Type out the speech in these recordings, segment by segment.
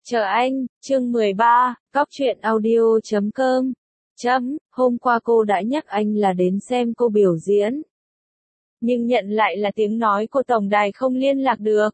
Chờ anh, chương 13, Góc truyện audio.com. Hôm qua cô đã nhắc anh là đến xem cô biểu diễn. Nhưng nhận lại là tiếng nói của tổng đài không liên lạc được.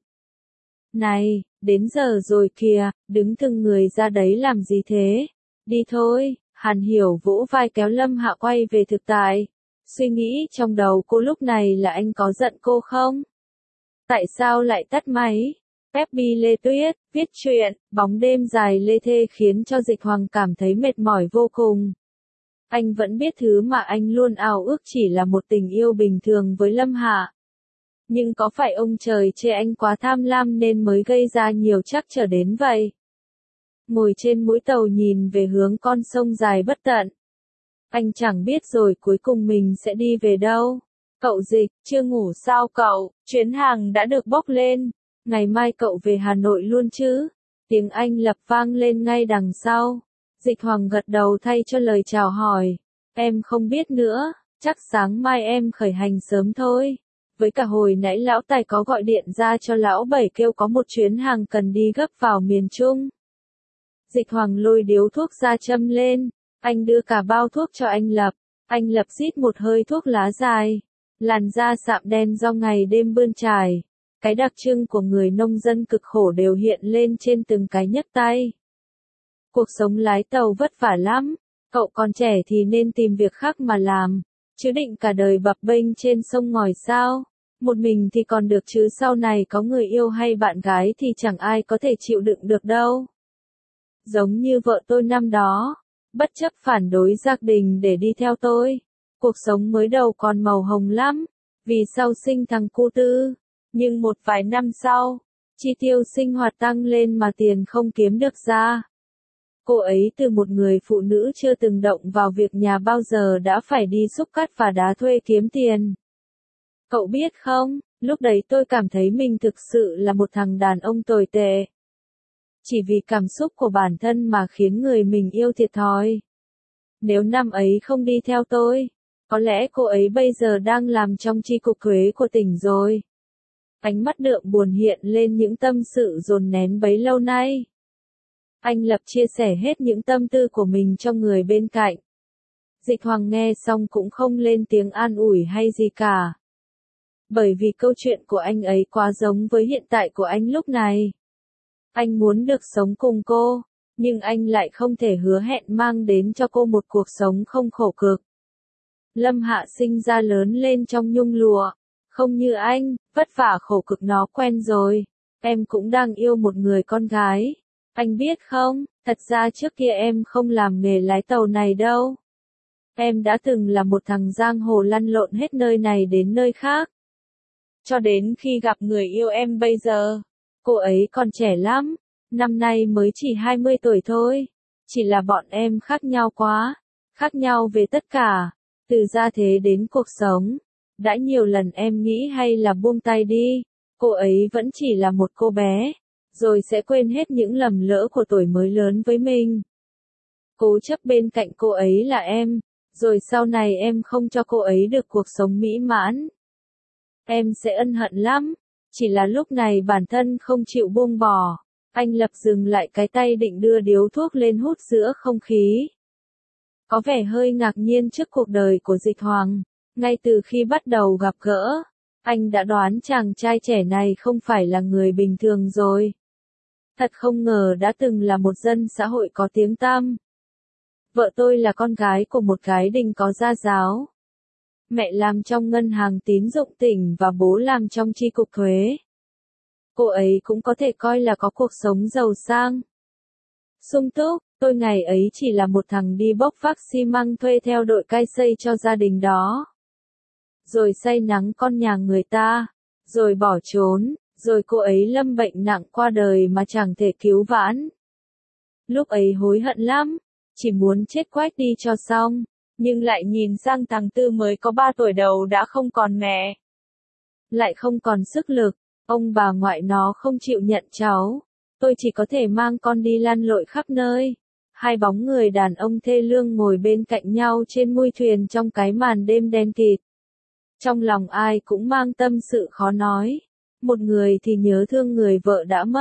Này, đến giờ rồi kìa, đứng từng người ra đấy làm gì thế? Đi thôi, Hàn Hiểu vỗ vai kéo Lâm Hạ quay về thực tại. Suy nghĩ trong đầu cô lúc này là anh có giận cô không? Tại sao lại tắt máy? Peppy Lê Tuyết, viết truyện, bóng đêm dài lê thê khiến cho Dịch Hoàng cảm thấy mệt mỏi vô cùng. Anh vẫn biết thứ mà anh luôn ao ước chỉ là một tình yêu bình thường với Lâm Hạ. Nhưng có phải ông trời chê anh quá tham lam nên mới gây ra nhiều trắc trở đến vậy? Ngồi trên mũi tàu nhìn về hướng con sông dài bất tận. Anh chẳng biết rồi cuối cùng mình sẽ đi về đâu. Cậu Dịch, chưa ngủ sao cậu? Chuyến hàng đã được bốc lên. Ngày mai cậu về Hà Nội luôn chứ? Tiếng Anh Lập vang lên ngay đằng sau. Dịch Hoàng gật đầu thay cho lời chào hỏi. Em không biết nữa, chắc sáng mai em khởi hành sớm thôi. Với cả hồi nãy lão Tài có gọi điện ra cho lão Bảy kêu có một chuyến hàng cần đi gấp vào miền Trung. Dịch Hoàng lôi điếu thuốc ra châm lên. Anh đưa cả bao thuốc cho anh Lập. Anh Lập rít một hơi thuốc lá dài. Làn da sạm đen do ngày đêm bươn trải. Cái đặc trưng của người nông dân cực khổ đều hiện lên trên từng cái nhấc tay. Cuộc sống lái tàu vất vả lắm, cậu còn trẻ thì nên tìm việc khác mà làm, chứ định cả đời bập bênh trên sông ngòi sao? Một mình thì còn được chứ sau này có người yêu hay bạn gái thì chẳng ai có thể chịu đựng được đâu. Giống như vợ tôi năm đó, bất chấp phản đối gia đình để đi theo tôi. Cuộc sống mới đầu còn màu hồng lắm, vì sau sinh thằng cu Tư. Nhưng một vài năm sau, chi tiêu sinh hoạt tăng lên mà tiền không kiếm được ra. Cô ấy từ một người phụ nữ chưa từng động vào việc nhà bao giờ đã phải đi xúc cát và đá thuê kiếm tiền. Cậu biết không, lúc đấy tôi cảm thấy mình thực sự là một thằng đàn ông tồi tệ. Chỉ vì cảm xúc của bản thân mà khiến người mình yêu thiệt thòi. Nếu năm ấy không đi theo tôi, có lẽ cô ấy bây giờ đang làm trong chi cục thuế của tỉnh rồi. Ánh mắt đượm buồn hiện lên những tâm sự dồn nén bấy lâu nay. Anh Lập chia sẻ hết những tâm tư của mình cho người bên cạnh. Dịch Hoàng nghe xong cũng không lên tiếng an ủi hay gì cả. Bởi vì câu chuyện của anh ấy quá giống với hiện tại của anh lúc này. Anh muốn được sống cùng cô, nhưng anh lại không thể hứa hẹn mang đến cho cô một cuộc sống không khổ cực. Lâm Hạ sinh ra lớn lên trong nhung lụa. Không như anh, vất vả khổ cực nó quen rồi. Em cũng đang yêu một người con gái. Anh biết không, thật ra trước kia em không làm nghề lái tàu này đâu. Em đã từng là một thằng giang hồ lăn lộn hết nơi này đến nơi khác. Cho đến khi gặp người yêu em bây giờ. Cô ấy còn trẻ lắm, năm nay mới chỉ 20 tuổi thôi. Chỉ là bọn em khác nhau quá. Khác nhau về tất cả, từ gia thế đến cuộc sống. Đã nhiều lần em nghĩ hay là buông tay đi, cô ấy vẫn chỉ là một cô bé, rồi sẽ quên hết những lầm lỡ của tuổi mới lớn với mình. Cố chấp bên cạnh cô ấy là em, rồi sau này em không cho cô ấy được cuộc sống mỹ mãn. Em sẽ ân hận lắm, chỉ là lúc này bản thân không chịu buông bỏ. Anh Lập dừng lại cái tay định đưa điếu thuốc lên hút giữa không khí. Có vẻ hơi ngạc nhiên trước cuộc đời của Dịch Hoàng. Ngay từ khi bắt đầu gặp gỡ, anh đã đoán chàng trai trẻ này không phải là người bình thường rồi. Thật không ngờ đã từng là một dân xã hội có tiếng tăm. Vợ tôi là con gái của một gái đình có gia giáo. Mẹ làm trong ngân hàng tín dụng tỉnh và bố làm trong chi cục thuế. Cô ấy cũng có thể coi là có cuộc sống giàu sang. Sung túc, tôi ngày ấy chỉ là một thằng đi bốc vác xi măng thuê theo đội cai xây cho gia đình đó. Rồi say nắng con nhà người ta, rồi bỏ trốn, rồi cô ấy lâm bệnh nặng qua đời mà chẳng thể cứu vãn. Lúc ấy hối hận lắm, chỉ muốn chết quách đi cho xong, nhưng lại nhìn sang thằng Tư mới có 3 tuổi đầu đã không còn mẹ. Lại không còn sức lực, ông bà ngoại nó không chịu nhận cháu, tôi chỉ có thể mang con đi lăn lội khắp nơi. Hai bóng người đàn ông thê lương ngồi bên cạnh nhau trên mui thuyền trong cái màn đêm đen kịt. Trong lòng ai cũng mang tâm sự khó nói. Một người thì nhớ thương người vợ đã mất,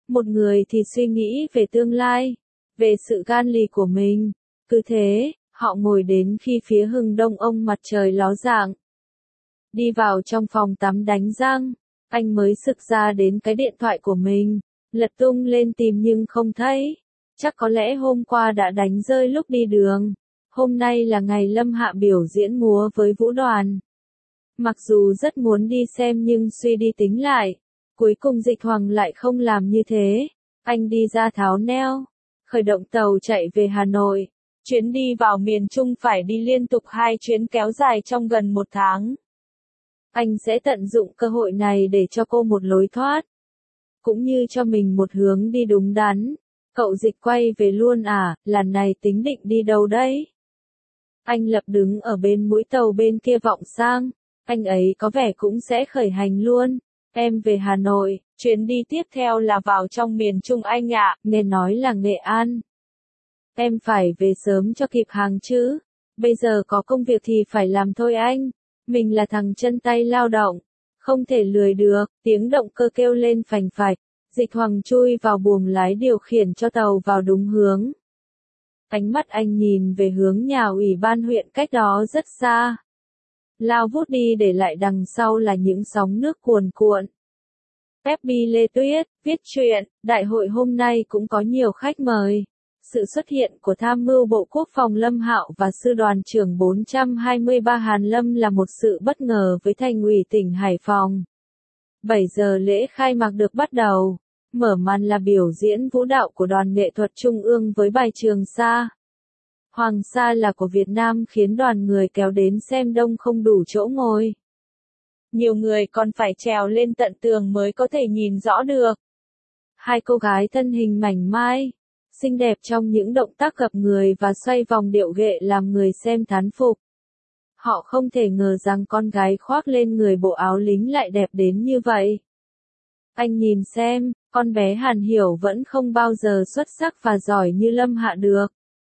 một người thì suy nghĩ về tương lai, về sự gan lì của mình. Cứ thế, họ ngồi đến khi phía hừng đông ông mặt trời ló dạng. Đi vào trong phòng tắm đánh răng, anh mới sực ra đến cái điện thoại của mình, lật tung lên tìm nhưng không thấy. Chắc có lẽ hôm qua đã đánh rơi lúc đi đường. Hôm nay là ngày Lâm Hạ biểu diễn múa với vũ đoàn. Mặc dù rất muốn đi xem nhưng suy đi tính lại, cuối cùng Dịch Hoàng lại không làm như thế. Anh đi ra tháo neo, khởi động tàu chạy về Hà Nội. Chuyến đi vào miền Trung phải đi liên tục 2 chuyến kéo dài trong gần 1 tháng. Anh sẽ tận dụng cơ hội này để cho cô một lối thoát, cũng như cho mình một hướng đi đúng đắn. Cậu Dịch quay về luôn à, lần này tính định đi đâu đấy? Anh Lập đứng ở bên mũi tàu bên kia vọng sang, anh ấy có vẻ cũng sẽ khởi hành luôn. Em về Hà Nội, chuyến đi tiếp theo là vào trong miền Trung anh ạ, nghe nói là Nghệ An. Em phải về sớm cho kịp hàng chứ, bây giờ có công việc thì phải làm thôi anh. Mình là thằng chân tay lao động, không thể lười được. Tiếng động cơ kêu lên phành phạch, Dịch Hoàng chui vào buồng lái điều khiển cho tàu vào đúng hướng. Ánh mắt anh nhìn về hướng nhà ủy ban huyện cách đó rất xa. Lao vút đi để lại đằng sau là những sóng nước cuồn cuộn. FB Lê Tuyết, viết truyện, đại hội hôm nay cũng có nhiều khách mời. Sự xuất hiện của Tham mưu Bộ Quốc phòng Lâm Hạo và Sư đoàn trưởng 423 Hàn Lâm là một sự bất ngờ với Thành ủy tỉnh Hải Phòng. 7 giờ lễ khai mạc được bắt đầu. Mở màn là biểu diễn vũ đạo của Đoàn Nghệ thuật Trung ương với bài Trường Sa. Hoàng Sa là của Việt Nam khiến đoàn người kéo đến xem đông không đủ chỗ ngồi. Nhiều người còn phải trèo lên tận tường mới có thể nhìn rõ được. Hai cô gái thân hình mảnh mai, xinh đẹp trong những động tác gập người và xoay vòng điệu ghệ làm người xem thán phục. Họ không thể ngờ rằng con gái khoác lên người bộ áo lính lại đẹp đến như vậy. Anh nhìn xem, con bé Hàn Hiểu vẫn không bao giờ xuất sắc và giỏi như Lâm Hạ được.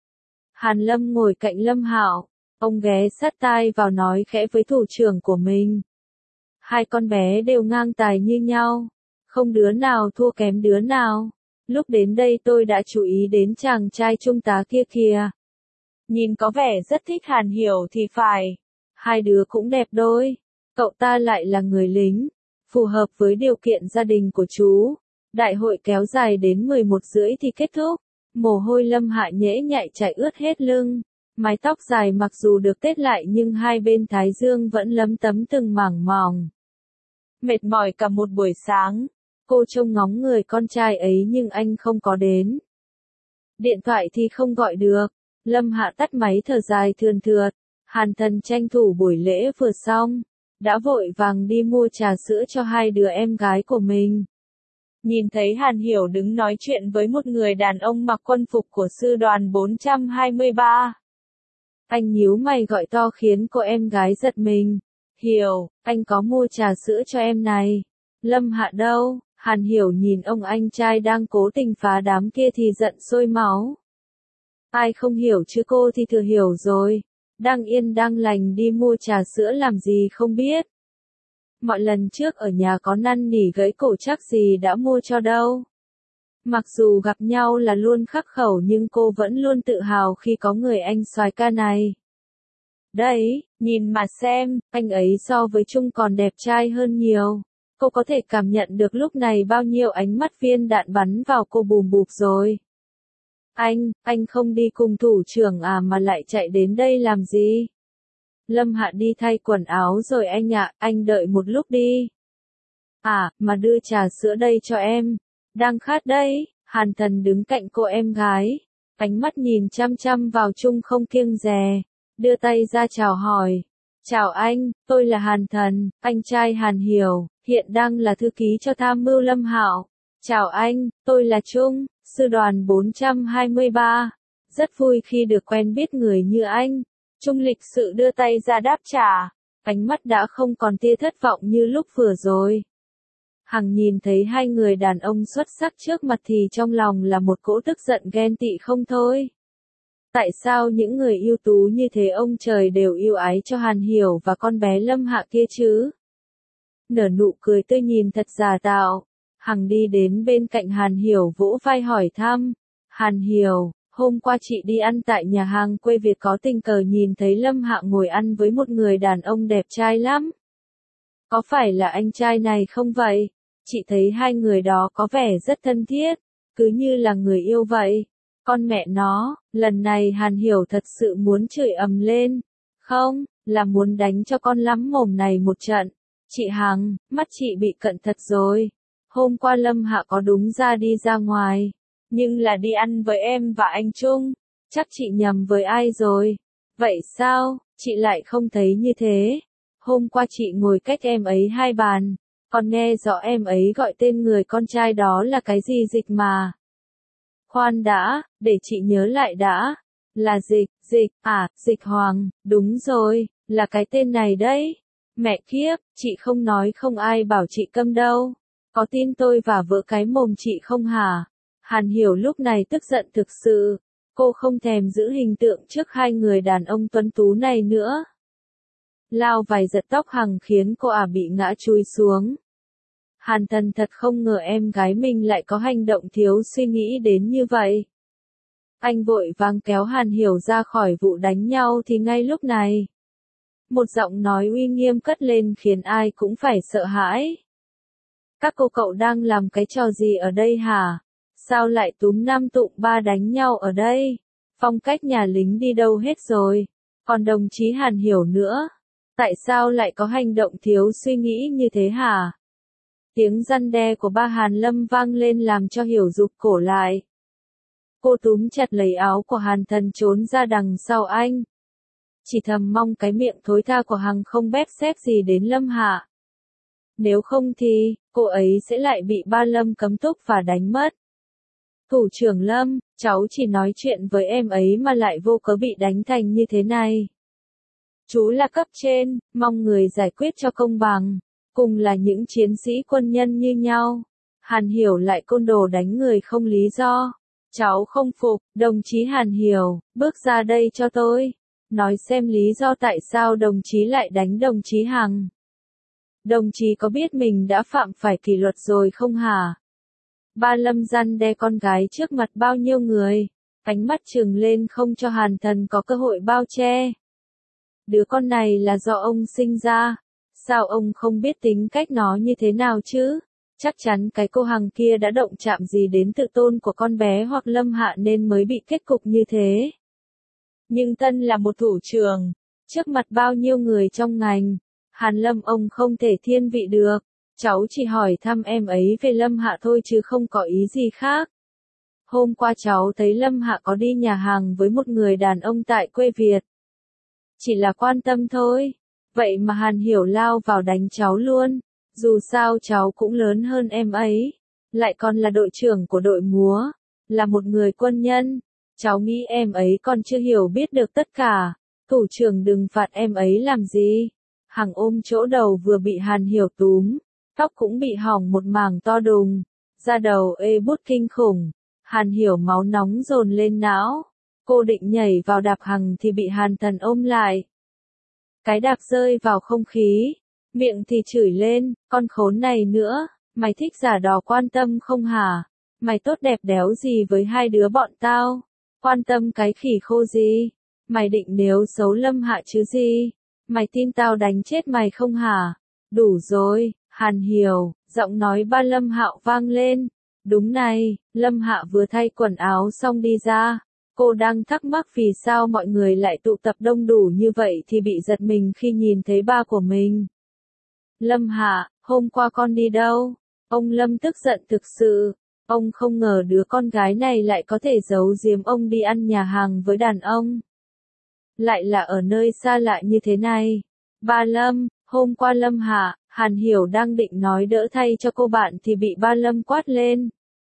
Hàn Lâm ngồi cạnh Lâm Hạo, ông ghé sát tai vào nói khẽ với thủ trưởng của mình. Hai con bé đều ngang tài như nhau, không đứa nào thua kém đứa nào. Lúc đến đây tôi đã chú ý đến chàng trai trung tá kia kìa. Nhìn có vẻ rất thích Hàn Hiểu thì phải. Hai đứa cũng đẹp đôi. Cậu ta lại là người lính, phù hợp với điều kiện gia đình của chú. Đại hội kéo dài đến 11:30 thì kết thúc. Mồ hôi Lâm Hạ nhễ nhại chảy ướt hết lưng. Mái tóc dài mặc dù được tết lại nhưng hai bên thái dương vẫn lấm tấm từng mảng mỏng. Mệt mỏi cả một buổi sáng. Cô trông ngóng người con trai ấy nhưng anh không có đến. Điện thoại thì không gọi được. Lâm Hạ tắt máy thở dài thườn thượt. Hàn Thần tranh thủ buổi lễ vừa xong, đã vội vàng đi mua trà sữa cho hai đứa em gái của mình. Nhìn thấy Hàn Hiểu đứng nói chuyện với một người đàn ông mặc quân phục của sư đoàn 423. Anh nhíu mày gọi to khiến cô em gái giật mình. Hiểu, anh có mua trà sữa cho em này. Lâm Hạ đâu? Hàn Hiểu nhìn ông anh trai đang cố tình phá đám kia thì giận sôi máu. Ai không hiểu chứ cô thì thừa hiểu rồi. Đang yên đang lành đi mua trà sữa làm gì không biết. Mọi lần trước ở nhà có năn nỉ gãy cổ chắc gì đã mua cho đâu. Mặc dù gặp nhau là luôn khắc khẩu nhưng cô vẫn luôn tự hào khi có người anh soái ca này. Đấy, nhìn mà xem, anh ấy so với Trung còn đẹp trai hơn nhiều. Cô có thể cảm nhận được lúc này bao nhiêu ánh mắt viên đạn bắn vào cô bùm bụp rồi. Anh không đi cùng thủ trưởng à mà lại chạy đến đây làm gì? Lâm Hạ đi thay quần áo rồi anh ạ, anh đợi một lúc đi. À, mà đưa trà sữa đây cho em. Đang khát đấy. Hàn Thần đứng cạnh cô em gái. Ánh mắt nhìn chăm chăm vào Trung không kiêng dè. Đưa tay ra chào hỏi. Chào anh, tôi là Hàn Thần, anh trai Hàn Hiểu, hiện đang là thư ký cho tham mưu Lâm Hạo. Chào anh, tôi là Trung, sư đoàn 423. Rất vui khi được quen biết người như anh. Trung lịch sự đưa tay ra đáp trả. Ánh mắt đã không còn tia thất vọng như lúc vừa rồi. Hằng nhìn thấy hai người đàn ông xuất sắc trước mặt thì trong lòng là một cỗ tức giận ghen tị không thôi. Tại sao những người ưu tú như thế ông trời đều yêu ái cho Hàn Hiểu và con bé Lâm Hạ kia chứ? Nở nụ cười tươi nhìn thật giả tạo. Hằng đi đến bên cạnh Hàn Hiểu vỗ vai hỏi thăm. Hàn Hiểu, hôm qua chị đi ăn tại nhà hàng quê Việt có tình cờ nhìn thấy Lâm Hạ ngồi ăn với một người đàn ông đẹp trai lắm. Có phải là anh trai này không vậy? Chị thấy hai người đó có vẻ rất thân thiết, cứ như là người yêu vậy. Con mẹ nó, lần này Hàn Hiểu thật sự muốn chửi ầm lên. Không, là muốn đánh cho con lắm mồm này một trận. Chị Hằng, mắt chị bị cận thật rồi. Hôm qua Lâm Hạ có đúng ra đi ra ngoài, nhưng là đi ăn với em và anh Trung. Chắc chị nhầm với ai rồi. Vậy sao, chị lại không thấy như thế? Hôm qua chị ngồi cách em ấy 2 bàn, còn nghe rõ em ấy gọi tên người con trai đó là cái gì Dịch mà. Khoan đã, để chị nhớ lại đã. Là Dịch Hoàng, đúng rồi, là cái tên này đấy. Mẹ kiếp, chị không nói không ai bảo chị câm đâu. Có tin tôi và vỡ cái mồm chị không hả? Hàn Hiểu lúc này tức giận thực sự. Cô không thèm giữ hình tượng trước hai người đàn ông tuấn tú này nữa. Lao vài giật tóc Hằng khiến cô bị ngã chui xuống. Hàn Thần thật không ngờ em gái mình lại có hành động thiếu suy nghĩ đến như vậy. Anh vội vàng kéo Hàn Hiểu ra khỏi vụ đánh nhau thì ngay lúc này, một giọng nói uy nghiêm cất lên khiến ai cũng phải sợ hãi. Các cô cậu đang làm cái trò gì ở đây hả? Sao lại túm năm tụm ba đánh nhau ở đây? Phong cách nhà lính đi đâu hết rồi? Còn đồng chí Hàn Hiểu nữa, tại sao lại có hành động thiếu suy nghĩ như thế hả? Tiếng răn đe của ba Hàn Lâm vang lên làm cho Hiểu rụt cổ lại. Cô túm chặt lấy áo của Hàn Thần trốn ra đằng sau anh. Chỉ thầm mong cái miệng thối tha của Hằng không bép xép gì đến Lâm Hạ. Nếu không thì, cô ấy sẽ lại bị ba Lâm cấm túc và đánh mất. Thủ trưởng Lâm, cháu chỉ nói chuyện với em ấy mà lại vô cớ bị đánh thành như thế này. Chú là cấp trên, mong người giải quyết cho công bằng. Cùng là những chiến sĩ quân nhân như nhau. Hàn Hiểu lại côn đồ đánh người không lý do. Cháu không phục, đồng chí Hàn Hiểu, bước ra đây cho tôi. Nói xem lý do tại sao đồng chí lại đánh đồng chí Hằng. Đồng chí có biết mình đã phạm phải kỷ luật rồi không hả? Ba Lâm răn đe con gái trước mặt bao nhiêu người, ánh mắt trừng lên không cho Hàn Thần có cơ hội bao che. Đứa con này là do ông sinh ra, sao ông không biết tính cách nó như thế nào chứ? Chắc chắn cái cô Hằng kia đã động chạm gì đến tự tôn của con bé hoặc Lâm Hạ nên mới bị kết cục như thế. Nhưng Tân là một thủ trưởng, trước mặt bao nhiêu người trong ngành, Hàn Lâm ông không thể thiên vị được. Cháu chỉ hỏi thăm em ấy về Lâm Hạ thôi chứ không có ý gì khác. Hôm qua cháu thấy Lâm Hạ có đi nhà hàng với một người đàn ông tại quê Việt. Chỉ là quan tâm thôi. Vậy mà Hàn Hiểu lao vào đánh cháu luôn. Dù sao cháu cũng lớn hơn em ấy. Lại còn là đội trưởng của đội múa. Là một người quân nhân. Cháu nghĩ em ấy còn chưa hiểu biết được tất cả. Thủ trưởng đừng phạt em ấy làm gì. Hằng ôm chỗ đầu vừa bị Hàn Hiểu túm. Tóc cũng bị hỏng một mảng to đùng. Da đầu ê bút kinh khủng. Hàn Hiểu máu nóng dồn lên não. Cô định nhảy vào đạp Hằng thì bị Hàn Thần ôm lại. Cái đạp rơi vào không khí. Miệng thì chửi lên, con khốn này nữa, mày thích giả đò quan tâm không hả? Mày tốt đẹp đéo gì với hai đứa bọn tao? Quan tâm cái khỉ khô gì? Mày định nếu xấu Lâm Hạ chứ gì? Mày tin tao đánh chết mày không hả? Đủ rồi, Hàn Hiểu, giọng nói ba Lâm Hạo vang lên. Đúng này, Lâm Hạ vừa thay quần áo xong đi ra. Cô đang thắc mắc vì sao mọi người lại tụ tập đông đủ như vậy thì bị giật mình khi nhìn thấy ba của mình. Lâm Hạ, hôm qua con đi đâu? Ông Lâm tức giận thực sự. Ông không ngờ đứa con gái này lại có thể giấu giếm ông đi ăn nhà hàng với đàn ông. Lại là ở nơi xa lạ như thế này. Ba Lâm, hôm qua Lâm Hạ, Hàn Hiểu đang định nói đỡ thay cho cô bạn thì bị ba Lâm quát lên.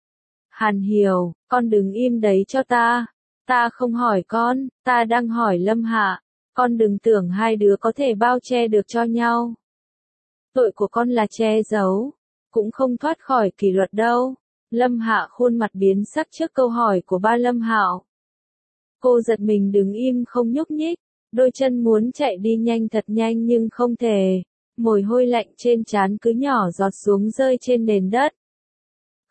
Hàn Hiểu, con đứng im đấy cho ta. Ta không hỏi con, ta đang hỏi Lâm Hạ. Con đừng tưởng hai đứa có thể bao che được cho nhau. Tội của con là che giấu, cũng không thoát khỏi kỷ luật đâu. Lâm Hạ khuôn mặt biến sắc trước câu hỏi của ba Lâm Hạo. Cô giật mình đứng im không nhúc nhích, đôi chân muốn chạy đi nhanh thật nhanh nhưng không thể. Mồ hôi lạnh trên trán cứ nhỏ giọt xuống rơi trên nền đất.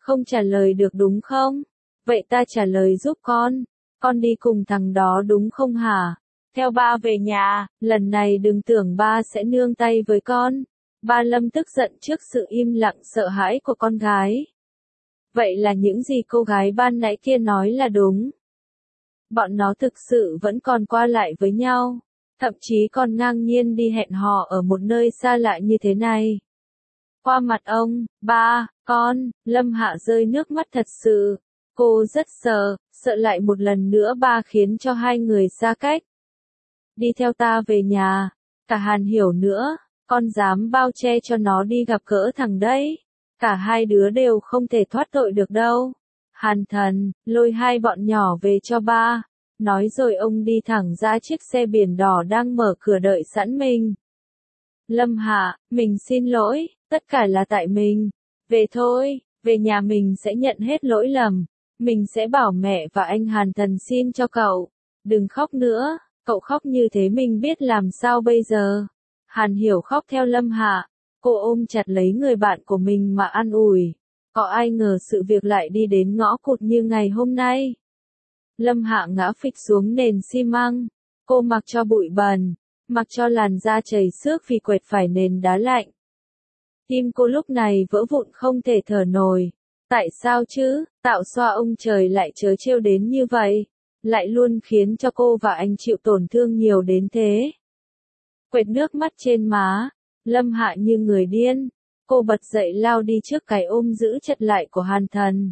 Không trả lời được đúng không? Vậy ta trả lời giúp con đi cùng thằng đó đúng không hả? Theo ba về nhà, lần này đừng tưởng ba sẽ nương tay với con. Ba Lâm tức giận trước sự im lặng sợ hãi của con gái. Vậy là những gì cô gái ban nãy kia nói là đúng. Bọn nó thực sự vẫn còn qua lại với nhau, thậm chí còn ngang nhiên đi hẹn hò ở một nơi xa lạ như thế này. Qua mặt ông, ba, con, Lâm Hạ rơi nước mắt thật sự. Cô rất sợ lại một lần nữa ba khiến cho hai người xa cách. Đi theo ta về nhà. Cả Hàn Hiểu nữa, con dám bao che cho nó đi gặp gỡ thằng đấy. Cả hai đứa đều không thể thoát tội được đâu. Hàn Thần, lôi hai bọn nhỏ về cho ba. Nói rồi ông đi thẳng ra chiếc xe biển đỏ đang mở cửa đợi sẵn mình. Lâm Hạ, mình xin lỗi, tất cả là tại mình. Về thôi, về nhà mình sẽ nhận hết lỗi lầm. Mình sẽ bảo mẹ và anh Hàn Thần xin cho cậu. Đừng khóc nữa, cậu khóc như thế mình biết làm sao bây giờ. Hàn Hiểu khóc theo Lâm Hạ. Cô ôm chặt lấy người bạn của mình mà an ủi. Có ai ngờ sự việc lại đi đến ngõ cụt như ngày hôm nay. Lâm Hạ ngã phịch xuống nền xi măng. Cô mặc cho bụi bẩn, mặc cho làn da chảy xước vì quệt phải nền đá lạnh. Tim cô lúc này vỡ vụn không thể thở nổi. Tại sao chứ, tạo xoa ông trời lại trớ trêu đến như vậy, lại luôn khiến cho cô và anh chịu tổn thương nhiều đến thế. Quệt nước mắt trên má, Lâm Hạ như người điên. Cô bật dậy lao đi trước cái ôm giữ chặt lại của Hàn Thần.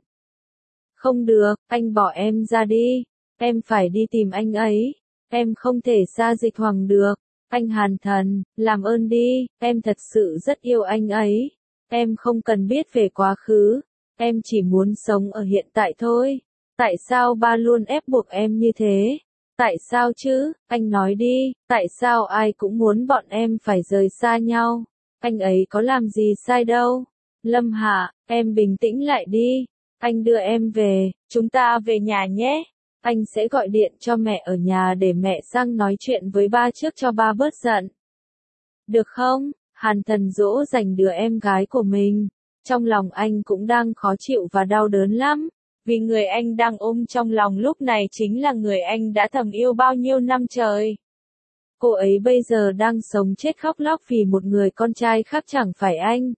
Không được, anh bỏ em ra đi. Em phải đi tìm anh ấy. Em không thể xa Dịch Hoàng được. Anh Hàn Thần, làm ơn đi, em thật sự rất yêu anh ấy. Em không cần biết về quá khứ. Em chỉ muốn sống ở hiện tại thôi. Tại sao ba luôn ép buộc em như thế? Tại sao chứ, anh nói đi, tại sao ai cũng muốn bọn em phải rời xa nhau? Anh ấy có làm gì sai đâu? Lâm Hạ, em bình tĩnh lại đi. Anh đưa em về, chúng ta về nhà nhé. Anh sẽ gọi điện cho mẹ ở nhà để mẹ sang nói chuyện với ba trước cho ba bớt giận. Được không? Hàn Thần dỗ dành đứa em gái của mình. Trong lòng anh cũng đang khó chịu và đau đớn lắm. Vì người anh đang ôm trong lòng lúc này chính là người anh đã thầm yêu bao nhiêu năm trời. Cô ấy bây giờ đang sống chết khóc lóc vì một người con trai khác chẳng phải anh.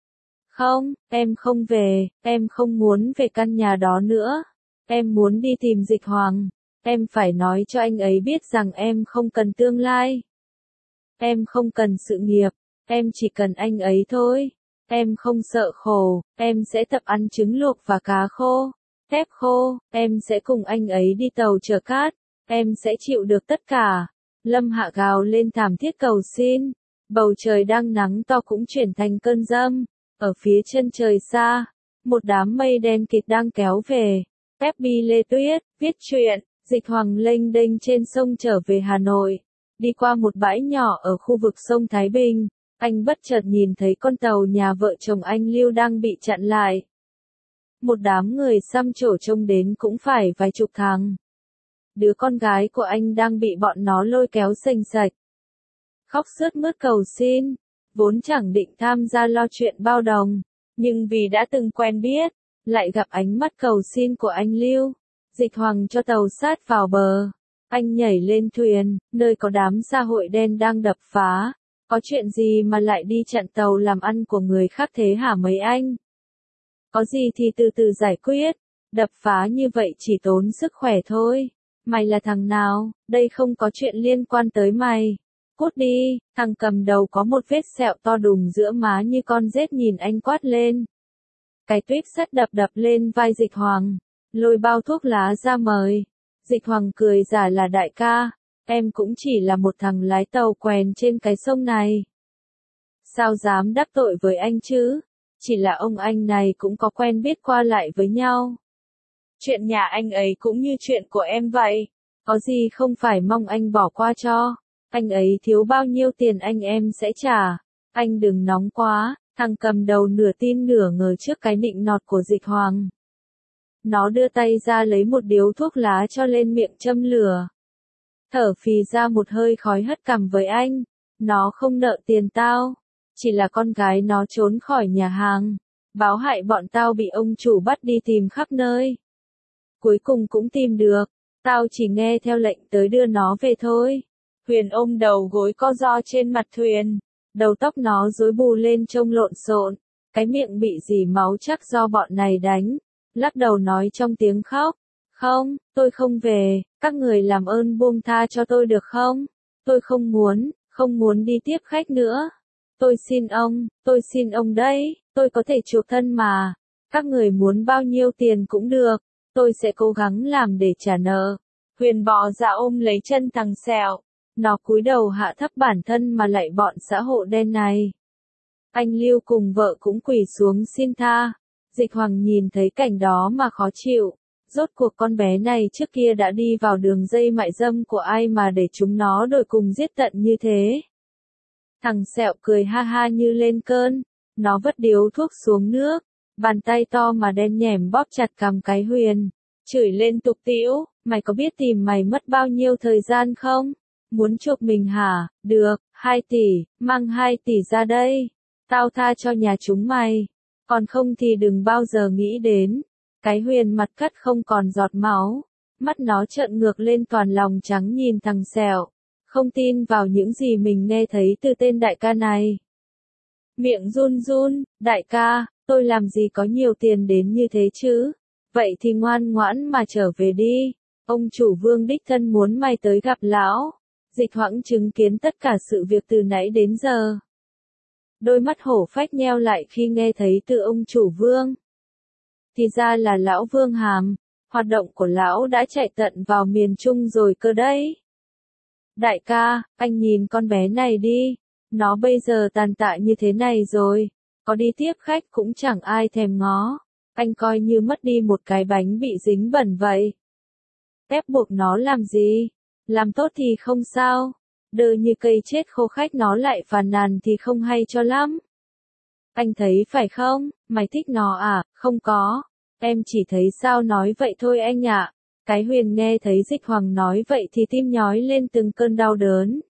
Không, em không về, em không muốn về căn nhà đó nữa. Em muốn đi tìm Dịch Hoàng. Em phải nói cho anh ấy biết rằng em không cần tương lai. Em không cần sự nghiệp, em chỉ cần anh ấy thôi. Em không sợ khổ, em sẽ tập ăn trứng luộc và cá khô, tép khô, em sẽ cùng anh ấy đi tàu chở cát, em sẽ chịu được tất cả. Lâm Hạ gào lên thảm thiết cầu xin. Bầu trời đang nắng to cũng chuyển thành cơn dâm. Ở phía chân trời xa, một đám mây đen kịt đang kéo về. Peppy Lê Tuyết, viết truyện, Dịch Hoàng lênh đênh trên sông trở về Hà Nội. Đi qua một bãi nhỏ ở khu vực sông Thái Bình, anh bất chợt nhìn thấy con tàu nhà vợ chồng anh Lưu đang bị chặn lại. Một đám người xăm trổ trông đến cũng phải vài chục thằng. Đứa con gái của anh đang bị bọn nó lôi kéo xềnh xạch. Khóc sướt mướt cầu xin, vốn chẳng định tham gia lo chuyện bao đồng, nhưng vì đã từng quen biết, lại gặp ánh mắt cầu xin của anh Lưu. Dịch Hoàng cho tàu sát vào bờ. Anh nhảy lên thuyền, nơi có đám xã hội đen đang đập phá. Có chuyện gì mà lại đi chặn tàu làm ăn của người khác thế hả mấy anh? Có gì thì từ từ giải quyết. Đập phá như vậy chỉ tốn sức khỏe thôi. Mày là thằng nào? Đây không có chuyện liên quan tới mày. Cút đi. Thằng cầm đầu có một vết sẹo to đùng giữa má như con rết nhìn anh quát lên. Cái tuyết sắt đập đập lên vai Dịch Hoàng. Lôi bao thuốc lá ra mời. Dịch Hoàng cười giả là đại ca. Em cũng chỉ là một thằng lái tàu quèn trên cái sông này. Sao dám đắc tội với anh chứ? Chỉ là ông anh này cũng có quen biết qua lại với nhau. Chuyện nhà anh ấy cũng như chuyện của em vậy. Có gì không phải mong anh bỏ qua cho. Anh ấy thiếu bao nhiêu tiền anh em sẽ trả. Anh đừng nóng quá. Thằng cầm đầu nửa tin nửa ngờ trước cái nịnh nọt của Dịch Hoàng. Nó đưa tay ra lấy một điếu thuốc lá cho lên miệng châm lửa. Thở phì ra một hơi khói hất cằm với anh. Nó không nợ tiền tao. Chỉ là con gái nó trốn khỏi nhà hàng. báo hại bọn tao bị ông chủ bắt đi tìm khắp nơi. Cuối cùng cũng tìm được, tao chỉ nghe theo lệnh tới đưa nó về thôi. Huyền ôm đầu gối co ro trên mặt thuyền, đầu tóc nó rối bù lên trông lộn xộn, cái miệng bị dì máu chắc do bọn này đánh, lắc đầu nói trong tiếng khóc. Không, tôi không về, các người làm ơn buông tha cho tôi được không? Tôi không muốn đi tiếp khách nữa. Tôi xin ông đấy, tôi có thể chuộc thân mà. Các người muốn bao nhiêu tiền cũng được, tôi sẽ cố gắng làm để trả nợ. Huyền bò ra ôm lấy chân thằng Sẹo, nó cúi đầu hạ thấp bản thân mà lạy bọn xã hội đen này. Anh Lưu cùng vợ cũng quỳ xuống xin tha. Dịch Hoàng nhìn thấy cảnh đó mà khó chịu. Rốt cuộc con bé này trước kia đã đi vào đường dây mại dâm của ai mà để chúng nó đổi cùng giết tận như thế. Thằng Sẹo cười ha ha như lên cơn, nó vứt điếu thuốc xuống nước, bàn tay to mà đen nhẻm bóp chặt cằm cái Huyền, chửi lên tục tĩu, mày có biết tìm mày mất bao nhiêu thời gian không? Muốn chuộc mình hả? Được, 2 tỷ, mang 2 tỷ ra đây, tao tha cho nhà chúng mày, còn không thì đừng bao giờ nghĩ đến. Cái Huyền mặt cắt không còn giọt máu, mắt nó trợn ngược lên toàn lòng trắng nhìn thằng Sẹo, không tin vào những gì mình nghe thấy từ tên đại ca này. Miệng run run, đại ca, tôi làm gì có nhiều tiền đến như thế chứ? Vậy thì ngoan ngoãn mà trở về đi, ông chủ Vương đích thân muốn mày tới gặp lão. Dịch Hoãng chứng kiến tất cả sự việc từ nãy đến giờ. Đôi mắt hổ phách nheo lại khi nghe thấy từ ông chủ Vương. Thì ra là lão Vương Hàm, hoạt động của lão đã chạy tận vào miền Trung rồi cơ đấy. Đại ca, anh nhìn con bé này đi, nó bây giờ tàn tạ như thế này rồi, có đi tiếp khách cũng chẳng ai thèm ngó, anh coi như mất đi một cái bánh bị dính bẩn vậy. Ép buộc nó làm gì? Làm tốt thì không sao, đơ như cây chết khô khách nó lại phàn nàn thì không hay cho lắm. Anh thấy phải không, mày thích nó à? Không có, em chỉ thấy sao nói vậy thôi anh ạ. Cái Huyền nghe thấy Dịch Hoàng nói vậy thì tim nhói lên từng cơn đau đớn.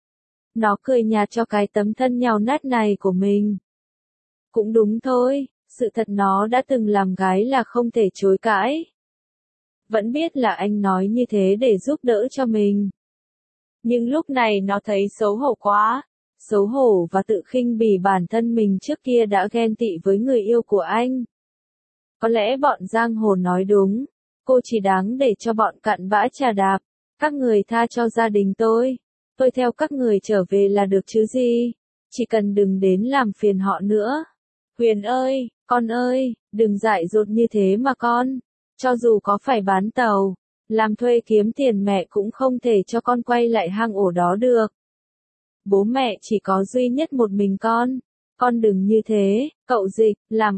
Nó cười nhạt cho cái tấm thân nhàu nát này của mình. Cũng đúng thôi, sự thật nó đã từng làm gái là không thể chối cãi. Vẫn biết là anh nói như thế để giúp đỡ cho mình. Nhưng lúc này nó thấy xấu hổ quá. Xấu hổ và tự khinh bỉ bản thân mình trước kia đã ghen tị với người yêu của anh. Có lẽ bọn giang hồ nói đúng, cô chỉ đáng để cho bọn cặn bã trà đạp. Các người tha cho gia đình tôi theo các người trở về là được chứ gì, chỉ cần đừng đến làm phiền họ nữa. Huyền ơi, con ơi, đừng dại dột như thế mà con, cho dù có phải bán tàu, làm thuê kiếm tiền mẹ cũng không thể cho con quay lại hang ổ đó được. Bố mẹ chỉ có duy nhất một mình con đừng như thế, cậu Dịch,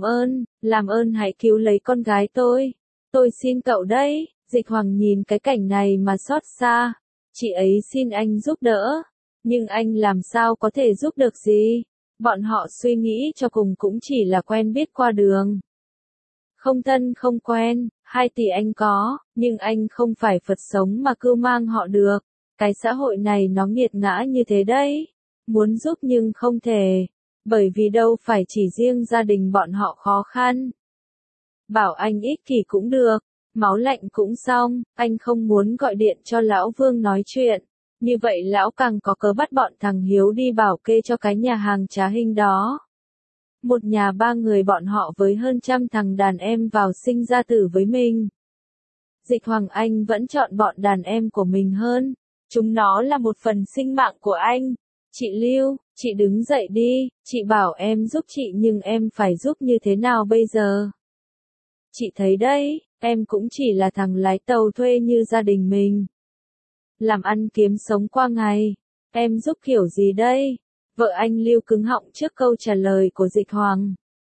làm ơn hãy cứu lấy con gái tôi xin cậu đấy. Dịch Hoàng nhìn cái cảnh này mà xót xa, chị ấy xin anh giúp đỡ, nhưng anh làm sao có thể giúp được gì, bọn họ suy nghĩ cho cùng cũng chỉ là quen biết qua đường. Không thân không quen, 2 tỷ anh có, nhưng anh không phải Phật sống mà cưu mang họ được. Cái xã hội này nó nghiệt ngã như thế đấy. Muốn giúp nhưng không thể. Bởi vì đâu phải chỉ riêng gia đình bọn họ khó khăn. Bảo anh ích kỷ cũng được. Máu lạnh cũng xong, anh không muốn gọi điện cho lão Vương nói chuyện. Như vậy lão càng có cớ bắt bọn thằng Hiếu đi bảo kê cho cái nhà hàng trá hình đó. Một nhà 3 người bọn họ với hơn 100 thằng đàn em vào sinh ra tử với mình. Dịch Hoàng Anh vẫn chọn bọn đàn em của mình hơn. Chúng nó là một phần sinh mạng của anh. Chị Lưu, chị đứng dậy đi, chị bảo em giúp chị nhưng em phải giúp như thế nào bây giờ? Chị thấy đấy, em cũng chỉ là thằng lái tàu thuê như gia đình mình. Làm ăn kiếm sống qua ngày, em giúp kiểu gì đây? Vợ anh Lưu cứng họng trước câu trả lời của Dịch Hoàng.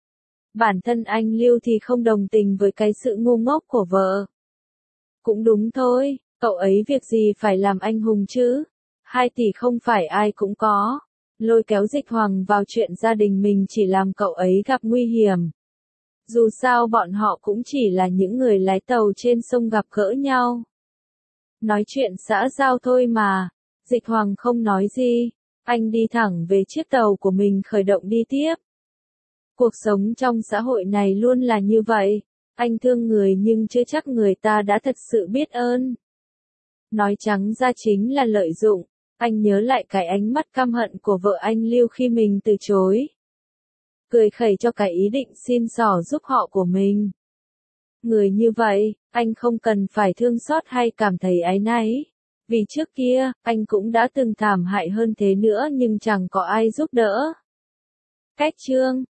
Bản thân anh Lưu thì không đồng tình với cái sự ngu ngốc của vợ. Cũng đúng thôi, cậu ấy việc gì phải làm anh hùng chứ? 2 tỷ không phải ai cũng có. Lôi kéo Dịch Hoàng vào chuyện gia đình mình chỉ làm cậu ấy gặp nguy hiểm. Dù sao bọn họ cũng chỉ là những người lái tàu trên sông gặp gỡ nhau. Nói chuyện xã giao thôi mà. Dịch Hoàng không nói gì. Anh đi thẳng về chiếc tàu của mình khởi động đi tiếp. Cuộc sống trong xã hội này luôn là như vậy. Anh thương người nhưng chưa chắc người ta đã thật sự biết ơn. Nói trắng ra chính là lợi dụng. Anh nhớ lại cái ánh mắt căm hận của vợ anh Lưu khi mình từ chối. Cười khẩy cho cái ý định xin xỏ giúp họ của mình. Người như vậy, anh không cần phải thương xót hay cảm thấy áy náy. Vì trước kia, anh cũng đã từng thảm hại hơn thế nữa nhưng chẳng có ai giúp đỡ. Cách chương